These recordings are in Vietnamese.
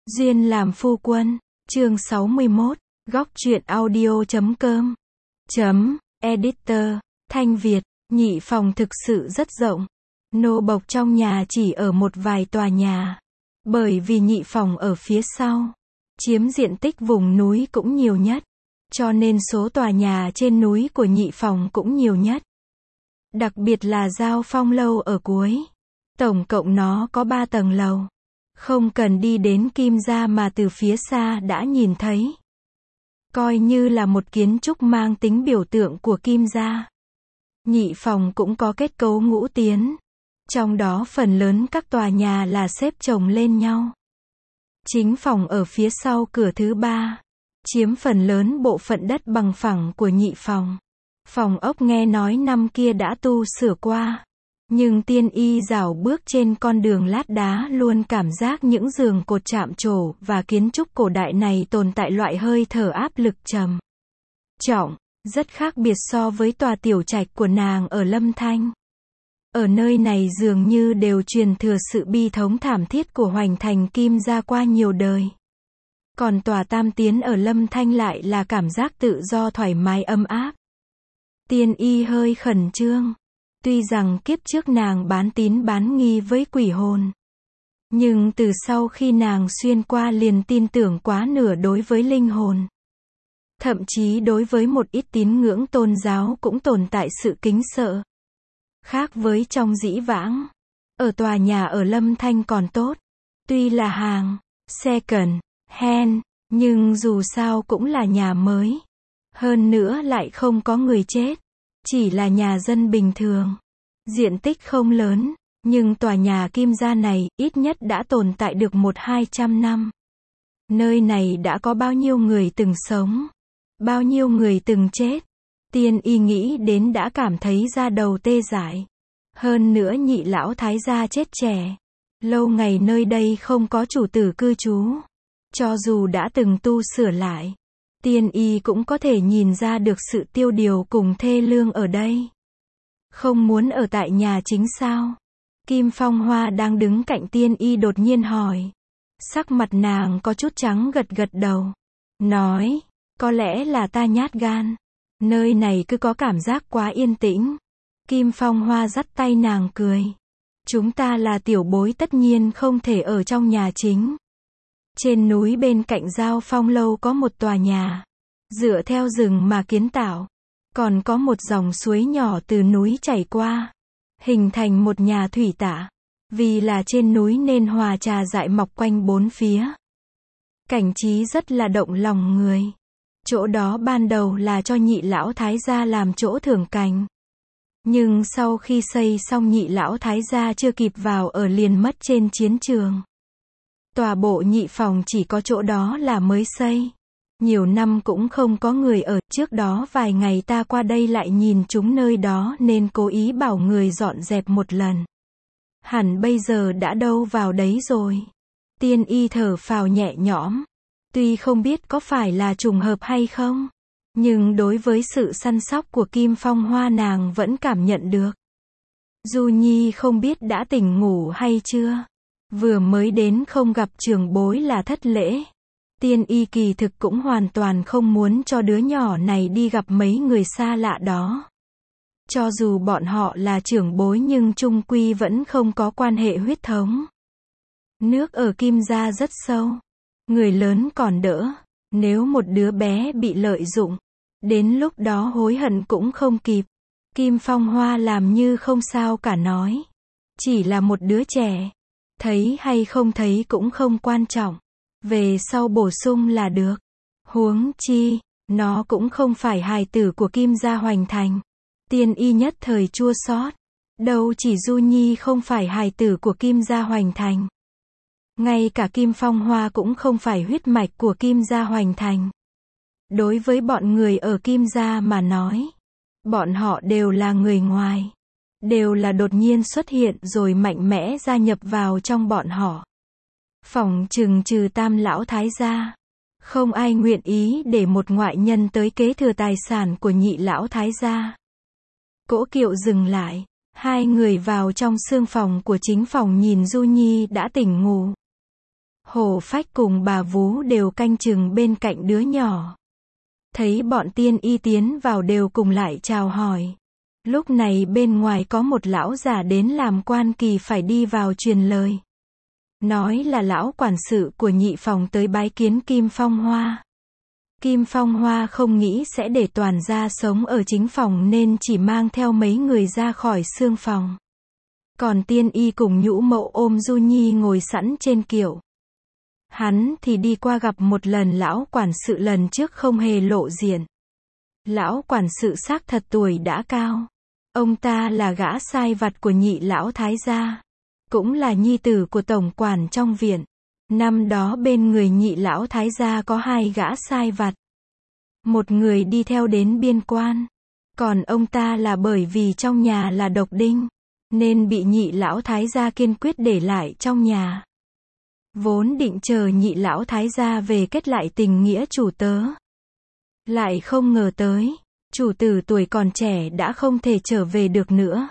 Duyên làm phu quân, chương 61, góc truyện audio.com. Editor, Thanh Việt, nhị phòng thực sự rất rộng. Nô bộc trong nhà chỉ ở một vài tòa nhà. Bởi vì nhị phòng ở phía sau, chiếm diện tích vùng núi cũng nhiều nhất. Cho nên số tòa nhà trên núi của nhị phòng cũng nhiều nhất. Đặc biệt là Giao Phong lâu ở cuối. Tổng cộng nó có 3 tầng lầu. Không cần đi đến Kim gia mà từ phía xa đã nhìn thấy. Coi như là một kiến trúc mang tính biểu tượng của Kim gia. Nhị phòng cũng có kết cấu ngũ tiến. Trong đó phần lớn các tòa nhà là xếp chồng lên nhau. Chính phòng ở phía sau cửa thứ 3, chiếm phần lớn bộ phận đất bằng phẳng của nhị phòng. Phòng ốc nghe nói năm kia đã tu sửa qua. Nhưng Tiên Y dạo bước trên con đường lát đá luôn cảm giác những giường cột chạm trổ và kiến trúc cổ đại này tồn tại loại hơi thở áp lực trầm trọng, rất khác biệt so với tòa tiểu trạch của nàng ở Lâm Thanh. Ở nơi này dường như đều truyền thừa sự bi thống thảm thiết của Hoành Thành Kim gia qua nhiều đời. Còn tòa Tam Tiến ở Lâm Thanh lại là cảm giác tự do thoải mái ấm áp. Tiên Y hơi khẩn trương. Tuy rằng kiếp trước nàng bán tín bán nghi với quỷ hồn. Nhưng từ sau khi nàng xuyên qua liền tin tưởng quá nửa đối với linh hồn. Thậm chí đối với một ít tín ngưỡng tôn giáo cũng tồn tại sự kính sợ. Khác với trong dĩ vãng. Ở tòa nhà ở Lâm Thanh còn tốt. Tuy là hàng, second hand, nhưng dù sao cũng là nhà mới. Hơn nữa lại không có người chết. Chỉ là nhà dân bình thường. Diện tích không lớn, nhưng tòa nhà Kim gia này ít nhất đã tồn tại được 100-200 năm. Nơi này đã có bao nhiêu người từng sống, bao nhiêu người từng chết. Tiên Y nghĩ đến đã cảm thấy da đầu tê dại. Hơn nữa nhị lão thái gia chết trẻ. Lâu ngày nơi đây không có chủ tử cư trú. Cho dù đã từng tu sửa lại, Tiên Y cũng có thể nhìn ra được sự tiêu điều cùng thê lương ở đây. Không muốn ở tại nhà chính sao? Kim Phong Hoa đang đứng cạnh Tiên Y đột nhiên hỏi. Sắc mặt nàng có chút trắng gật gật đầu. Nói, có lẽ là ta nhát gan. Nơi này cứ có cảm giác quá yên tĩnh. Kim Phong Hoa dắt tay nàng cười. Chúng ta là tiểu bối tất nhiên không thể ở trong nhà chính. Trên núi bên cạnh Giao Phong lâu có một tòa nhà. Dựa theo rừng mà kiến tạo. Còn có một dòng suối nhỏ từ núi chảy qua. Hình thành một nhà thủy tạ. Vì là trên núi nên hòa trà dại mọc quanh bốn phía. Cảnh trí rất là động lòng người. Chỗ đó ban đầu là cho nhị lão thái gia làm chỗ thưởng cảnh. Nhưng sau khi xây xong nhị lão thái gia chưa kịp vào ở liền mất trên chiến trường. Tòa bộ nhị phòng chỉ có chỗ đó là mới xây. Nhiều năm cũng không có người ở, trước đó vài ngày ta qua đây lại nhìn chúng nơi đó nên cố ý bảo người dọn dẹp một lần. Hẳn bây giờ đã đâu vào đấy rồi. Tiên Y thở phào nhẹ nhõm. Tuy không biết có phải là trùng hợp hay không, nhưng đối với sự săn sóc của Kim Phong Hoa nàng vẫn cảm nhận được. Du Nhi không biết đã tỉnh ngủ hay chưa. Vừa mới đến không gặp trưởng bối là thất lễ. Tiên Y kỳ thực cũng hoàn toàn không muốn cho đứa nhỏ này đi gặp mấy người xa lạ đó. Cho dù bọn họ là trưởng bối nhưng chung quy vẫn không có quan hệ huyết thống. Nước ở Kim gia rất sâu. Người lớn còn đỡ. Nếu một đứa bé bị lợi dụng, đến lúc đó hối hận cũng không kịp. Kim Phong Hoa làm như không sao cả nói. Chỉ là một đứa trẻ. Thấy hay không thấy cũng không quan trọng. Về sau bổ sung là được. Huống chi, nó cũng không phải hài tử của Kim gia Hoành Thành. Tiên Y nhất thời chua xót. Đâu chỉ Du Nhi không phải hài tử của Kim gia Hoành Thành. Ngay cả Kim Phong Hoa cũng không phải huyết mạch của Kim gia Hoành Thành. Đối với bọn người ở Kim gia mà nói, bọn họ đều là người ngoài. Đều là đột nhiên xuất hiện rồi mạnh mẽ gia nhập vào trong bọn họ. Phỏng chừng trừ Tam lão thái gia, không ai nguyện ý để một ngoại nhân tới kế thừa tài sản của nhị lão thái gia. Cỗ kiệu dừng lại, hai người vào trong sương phòng của chính phòng nhìn Du Nhi đã tỉnh ngủ. Hổ Phách cùng bà Vú đều canh chừng bên cạnh đứa nhỏ. Thấy bọn tiên y tiến vào đều cùng lại chào hỏi. Lúc này bên ngoài có một lão già đến làm quan kỳ phải đi vào truyền lời. Nói là lão quản sự của nhị phòng tới bái kiến Kim Phong Hoa. Kim Phong Hoa không nghĩ sẽ để toàn gia sống ở chính phòng nên chỉ mang theo mấy người ra khỏi xương phòng. Còn tiên y cùng nhũ mậu ôm Du Nhi ngồi sẵn trên kiệu. Hắn thì đi qua gặp một lần lão quản sự lần trước không hề lộ diện. Lão quản sự xác thật tuổi đã cao. Ông ta là gã sai vặt của nhị lão thái gia. Cũng là nhi tử của tổng quản trong viện. Năm đó bên người nhị lão thái gia có 2 gã sai vặt. Một người đi theo đến biên quan. Còn ông ta là bởi vì trong nhà là độc đinh. Nên bị nhị lão thái gia kiên quyết để lại trong nhà. Vốn định chờ nhị lão thái gia về kết lại tình nghĩa chủ tớ. Lại không ngờ tới, chủ tử tuổi còn trẻ đã không thể trở về được nữa.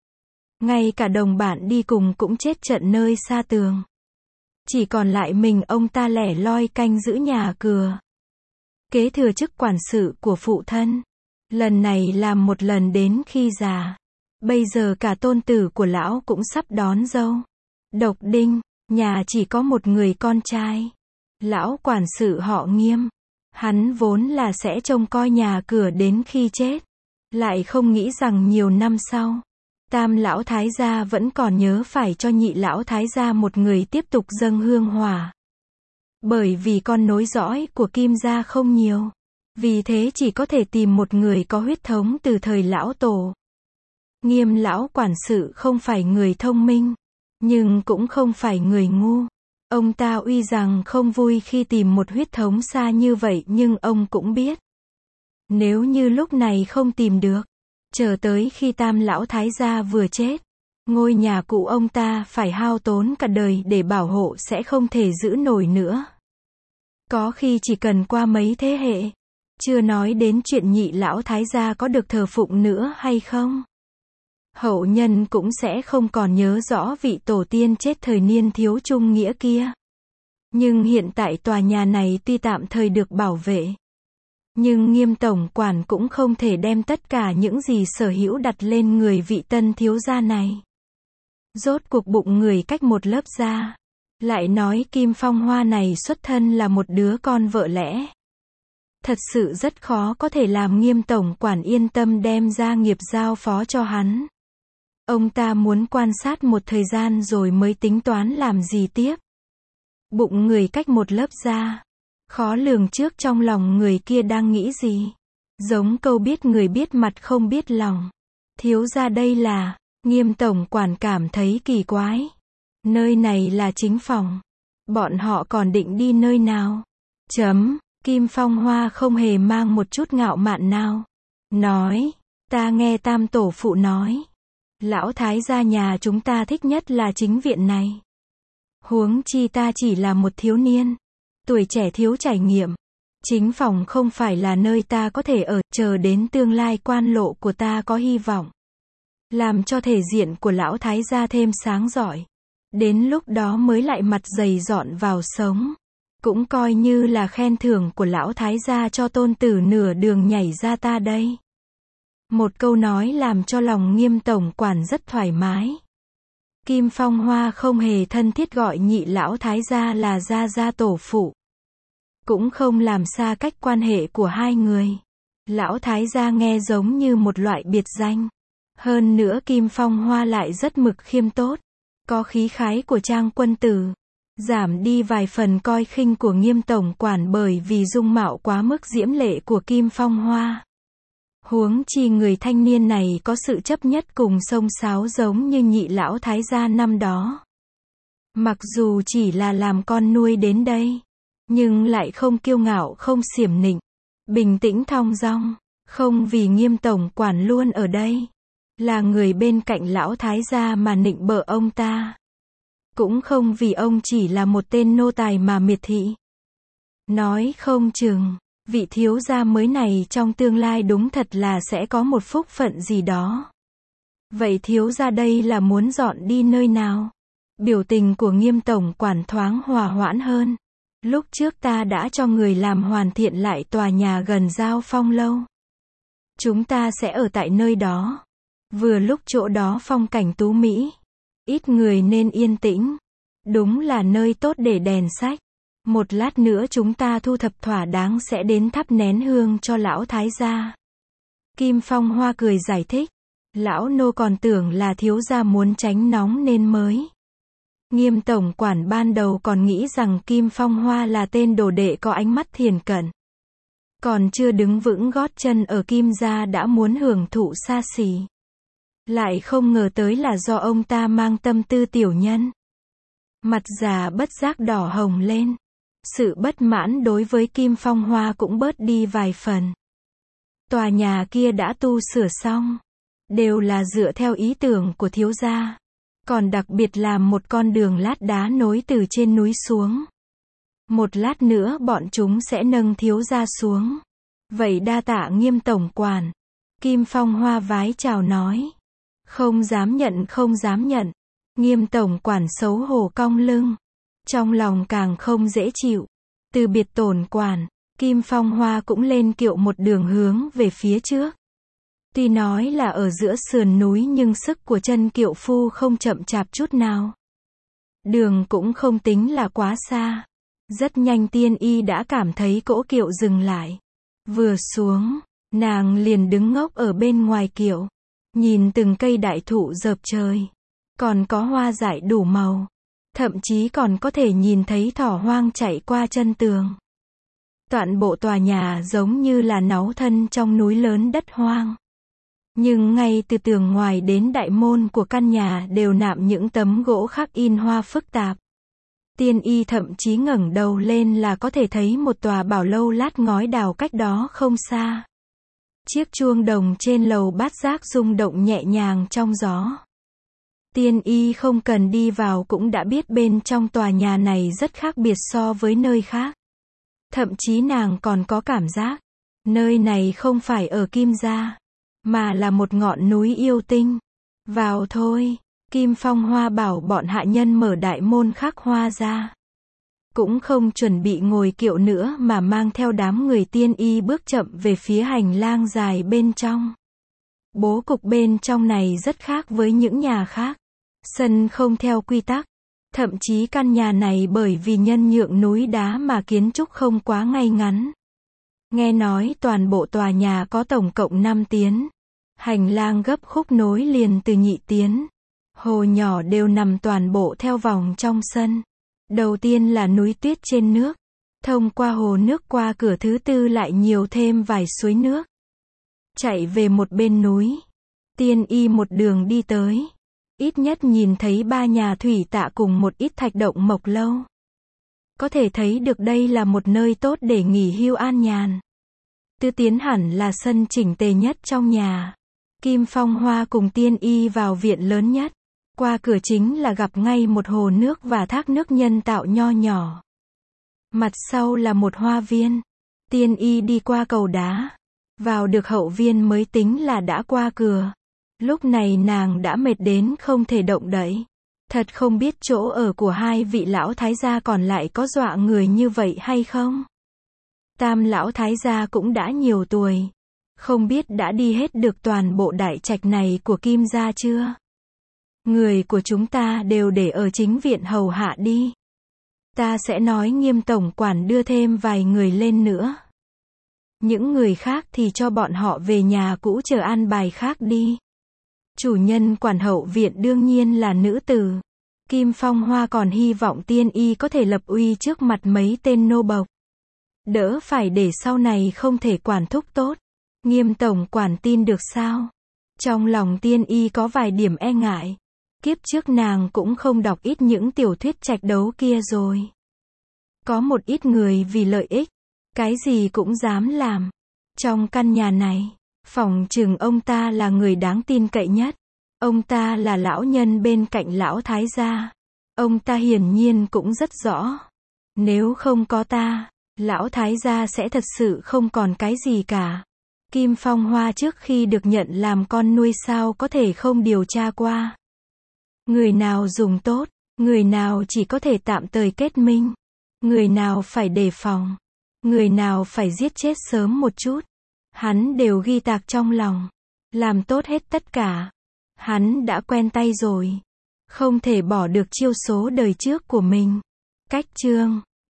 Ngay cả đồng bạn đi cùng cũng chết trận nơi xa tường. Chỉ còn lại mình ông ta lẻ loi canh giữ nhà cửa. Kế thừa chức quản sự của phụ thân. Lần này làm một lần đến khi già. Bây giờ cả tôn tử của lão cũng sắp đón dâu. Độc đinh, nhà chỉ có một người con trai. Lão quản sự họ Nghiêm. Hắn vốn là sẽ trông coi nhà cửa đến khi chết. Lại không nghĩ rằng nhiều năm sau, tam lão thái gia vẫn còn nhớ phải cho nhị lão thái gia một người tiếp tục dâng hương hỏa. Bởi vì con nối dõi của Kim gia không nhiều. Vì thế chỉ có thể tìm một người có huyết thống từ thời lão tổ. Nghiêm lão quản sự không phải người thông minh, nhưng cũng không phải người ngu. Ông ta uy rằng không vui khi tìm một huyết thống xa như vậy nhưng ông cũng biết. Nếu như lúc này không tìm được, chờ tới khi tam lão thái gia vừa chết, ngôi nhà cũ ông ta phải hao tốn cả đời để bảo hộ sẽ không thể giữ nổi nữa. Có khi chỉ cần qua mấy thế hệ, chưa nói đến chuyện nhị lão thái gia có được thờ phụng nữa hay không. Hậu nhân cũng sẽ không còn nhớ rõ vị tổ tiên chết thời niên thiếu trung nghĩa kia. Nhưng hiện tại tòa nhà này tuy tạm thời được bảo vệ, nhưng Nghiêm tổng quản cũng không thể đem tất cả những gì sở hữu đặt lên người vị tân thiếu gia này. Rốt cuộc bụng người cách một lớp da. Lại nói Kim Phong Hoa này xuất thân là một đứa con vợ lẽ. Thật sự rất khó có thể làm Nghiêm tổng quản yên tâm đem gia nghiệp giao phó cho hắn. Ông ta muốn quan sát một thời gian rồi mới tính toán làm gì tiếp. Bụng người cách một lớp da. Khó lường trước trong lòng người kia đang nghĩ gì. Giống câu biết người biết mặt không biết lòng. Thiếu gia đây là, Nghiêm tổng quản cảm thấy kỳ quái. Nơi này là chính phòng. Bọn họ còn định đi nơi nào? Kim Phong Hoa không hề mang một chút ngạo mạn nào. Nói, ta nghe tam tổ phụ nói. Lão thái gia nhà chúng ta thích nhất là chính viện này. Huống chi ta chỉ là một thiếu niên. Tuổi trẻ thiếu trải nghiệm. Chính phòng không phải là nơi ta có thể ở, chờ đến tương lai quan lộ của ta có hy vọng. Làm cho thể diện của lão thái gia thêm sáng rọi. Đến lúc đó mới lại mặt dày dọn vào sống. Cũng coi như là khen thưởng của lão thái gia cho tôn tử nửa đường nhảy ra ta đây. Một câu nói làm cho lòng Nghiêm tổng quản rất thoải mái. Kim Phong Hoa không hề thân thiết gọi nhị lão thái gia là gia gia tổ phụ. Cũng không làm xa cách quan hệ của hai người. Lão thái gia nghe giống như một loại biệt danh. Hơn nữa Kim Phong Hoa lại rất mực khiêm tốt. Có khí khái của trang quân tử. Giảm đi vài phần coi khinh của Nghiêm tổng quản bởi vì dung mạo quá mức diễm lệ của Kim Phong Hoa. Huống chi người thanh niên này có sự chấp nhất cùng xông xáo giống như nhị lão thái gia năm đó. Mặc dù chỉ là làm con nuôi đến đây, nhưng lại không kiêu ngạo không xiểm nịnh, bình tĩnh thong dong, không vì Nghiêm tổng quản luôn ở đây, là người bên cạnh lão thái gia mà nịnh bợ ông ta. Cũng không vì ông chỉ là một tên nô tài mà miệt thị. Nói không chừng, vị thiếu gia mới này trong tương lai đúng thật là sẽ có một phúc phận gì đó. Vậy thiếu gia đây là muốn dọn đi nơi nào? Biểu tình của Nghiêm tổng quản thoáng hòa hoãn hơn. Lúc trước ta đã cho người làm hoàn thiện lại tòa nhà gần Giao Phong lâu. Chúng ta sẽ ở tại nơi đó. Vừa lúc chỗ đó phong cảnh tú mỹ. Ít người nên yên tĩnh. Đúng là nơi tốt để đèn sách. Một lát nữa chúng ta thu thập thỏa đáng sẽ đến thắp nén hương cho lão thái gia. Kim Phong Hoa cười giải thích. Lão nô còn tưởng là thiếu gia muốn tránh nóng nên mới. Nghiêm tổng quản ban đầu còn nghĩ rằng Kim Phong Hoa là tên đồ đệ có ánh mắt thiền cận. Còn chưa đứng vững gót chân ở Kim gia đã muốn hưởng thụ xa xỉ. Lại không ngờ tới là do ông ta mang tâm tư tiểu nhân. Mặt già bất giác đỏ hồng lên. Sự bất mãn đối với Kim Phong Hoa cũng bớt đi vài phần. Tòa nhà kia đã tu sửa xong. Đều là dựa theo ý tưởng của thiếu gia. Còn đặc biệt làm một con đường lát đá nối từ trên núi xuống. Một lát nữa bọn chúng sẽ nâng thiếu gia xuống. Vậy đa tạ Nghiêm tổng quản. Kim Phong Hoa vái chào nói. Không dám nhận, không dám nhận. Nghiêm tổng quản xấu hổ cong lưng. Trong lòng càng không dễ chịu. Từ biệt tổn quản, Kim Phong Hoa cũng lên kiệu một đường hướng về phía trước. Tuy nói là ở giữa sườn núi nhưng sức của chân kiệu phu không chậm chạp chút nào. Đường cũng không tính là quá xa. Rất nhanh Tiên Y đã cảm thấy cỗ kiệu dừng lại. Vừa xuống, nàng liền đứng ngốc ở bên ngoài kiệu. Nhìn từng cây đại thụ rợp trời. Còn có hoa dại đủ màu. Thậm chí còn có thể nhìn thấy thỏ hoang chạy qua chân tường. Toàn bộ tòa nhà giống như là náu thân trong núi lớn đất hoang. Nhưng ngay từ tường ngoài đến đại môn của căn nhà đều nạm những tấm gỗ khắc in hoa phức tạp. Tiên Y thậm chí ngẩng đầu lên là có thể thấy một tòa bảo lâu lát ngói đào cách đó không xa. Chiếc chuông đồng trên lầu bát giác rung động nhẹ nhàng trong gió. Tiên Y không cần đi vào cũng đã biết bên trong tòa nhà này rất khác biệt so với nơi khác. Thậm chí nàng còn có cảm giác, nơi này không phải ở Kim gia, mà là một ngọn núi yêu tinh. Vào thôi, Kim Phong Hoa bảo bọn hạ nhân mở đại môn khắc hoa ra. Cũng không chuẩn bị ngồi kiệu nữa mà mang theo đám người Tiên Y bước chậm về phía hành lang dài bên trong. Bố cục bên trong này rất khác với những nhà khác. Sân không theo quy tắc. Thậm chí căn nhà này bởi vì nhân nhượng núi đá mà kiến trúc không quá ngay ngắn. Nghe nói toàn bộ tòa nhà có tổng cộng 5 tiến. Hành lang gấp khúc nối liền từ nhị tiến. Hồ nhỏ đều nằm toàn bộ theo vòng trong sân. Đầu tiên là núi tuyết trên nước. Thông qua hồ nước qua cửa thứ tư lại nhiều thêm vài suối nước. Chạy về một bên núi. Tiên Y một đường đi tới. Ít nhất nhìn thấy 3 nhà thủy tạ cùng một ít thạch động mộc lâu. Có thể thấy được đây là một nơi tốt để nghỉ hưu an nhàn. Tứ tiến hẳn là sân chỉnh tề nhất trong nhà. Kim Phong Hoa cùng Tiên Y vào viện lớn nhất. Qua cửa chính là gặp ngay một hồ nước và thác nước nhân tạo nho nhỏ. Mặt sau là một hoa viên. Tiên Y đi qua cầu đá. Vào được hậu viên mới tính là đã qua cửa. Lúc này nàng đã mệt đến không thể động đậy. Thật không biết chỗ ở của hai vị lão thái gia còn lại có dọa người như vậy hay không? Tam lão thái gia cũng đã nhiều tuổi. Không biết đã đi hết được toàn bộ đại trạch này của Kim gia chưa? Người của chúng ta đều để ở chính viện hầu hạ đi. Ta sẽ nói Nghiêm tổng quản đưa thêm vài người lên nữa. Những người khác thì cho bọn họ về nhà cũ chờ an bài khác đi. Chủ nhân quản hậu viện đương nhiên là nữ tử. Kim Phong Hoa còn hy vọng Tiên Y có thể lập uy trước mặt mấy tên nô bộc. Đỡ phải để sau này không thể quản thúc tốt. Nghiêm tổng quản tin được sao? Trong lòng Tiên Y có vài điểm e ngại. Kiếp trước nàng cũng không đọc ít những tiểu thuyết trạch đấu kia rồi. Có một ít người vì lợi ích, cái gì cũng dám làm. Trong căn nhà này, phỏng chừng ông ta là người đáng tin cậy nhất. Ông ta là lão nhân bên cạnh lão thái gia. Ông ta hiển nhiên cũng rất rõ. Nếu không có ta, lão thái gia sẽ thật sự không còn cái gì cả. Kim Phong Hoa trước khi được nhận làm con nuôi sao có thể không điều tra qua. Người nào dùng tốt, Người nào chỉ có thể tạm thời kết minh. Người nào phải đề phòng. Người nào phải giết chết sớm một chút. Hắn đều ghi tạc trong lòng. Làm tốt hết tất cả. Hắn đã quen tay rồi. Không thể bỏ được chiêu số đời trước của mình. Cách chương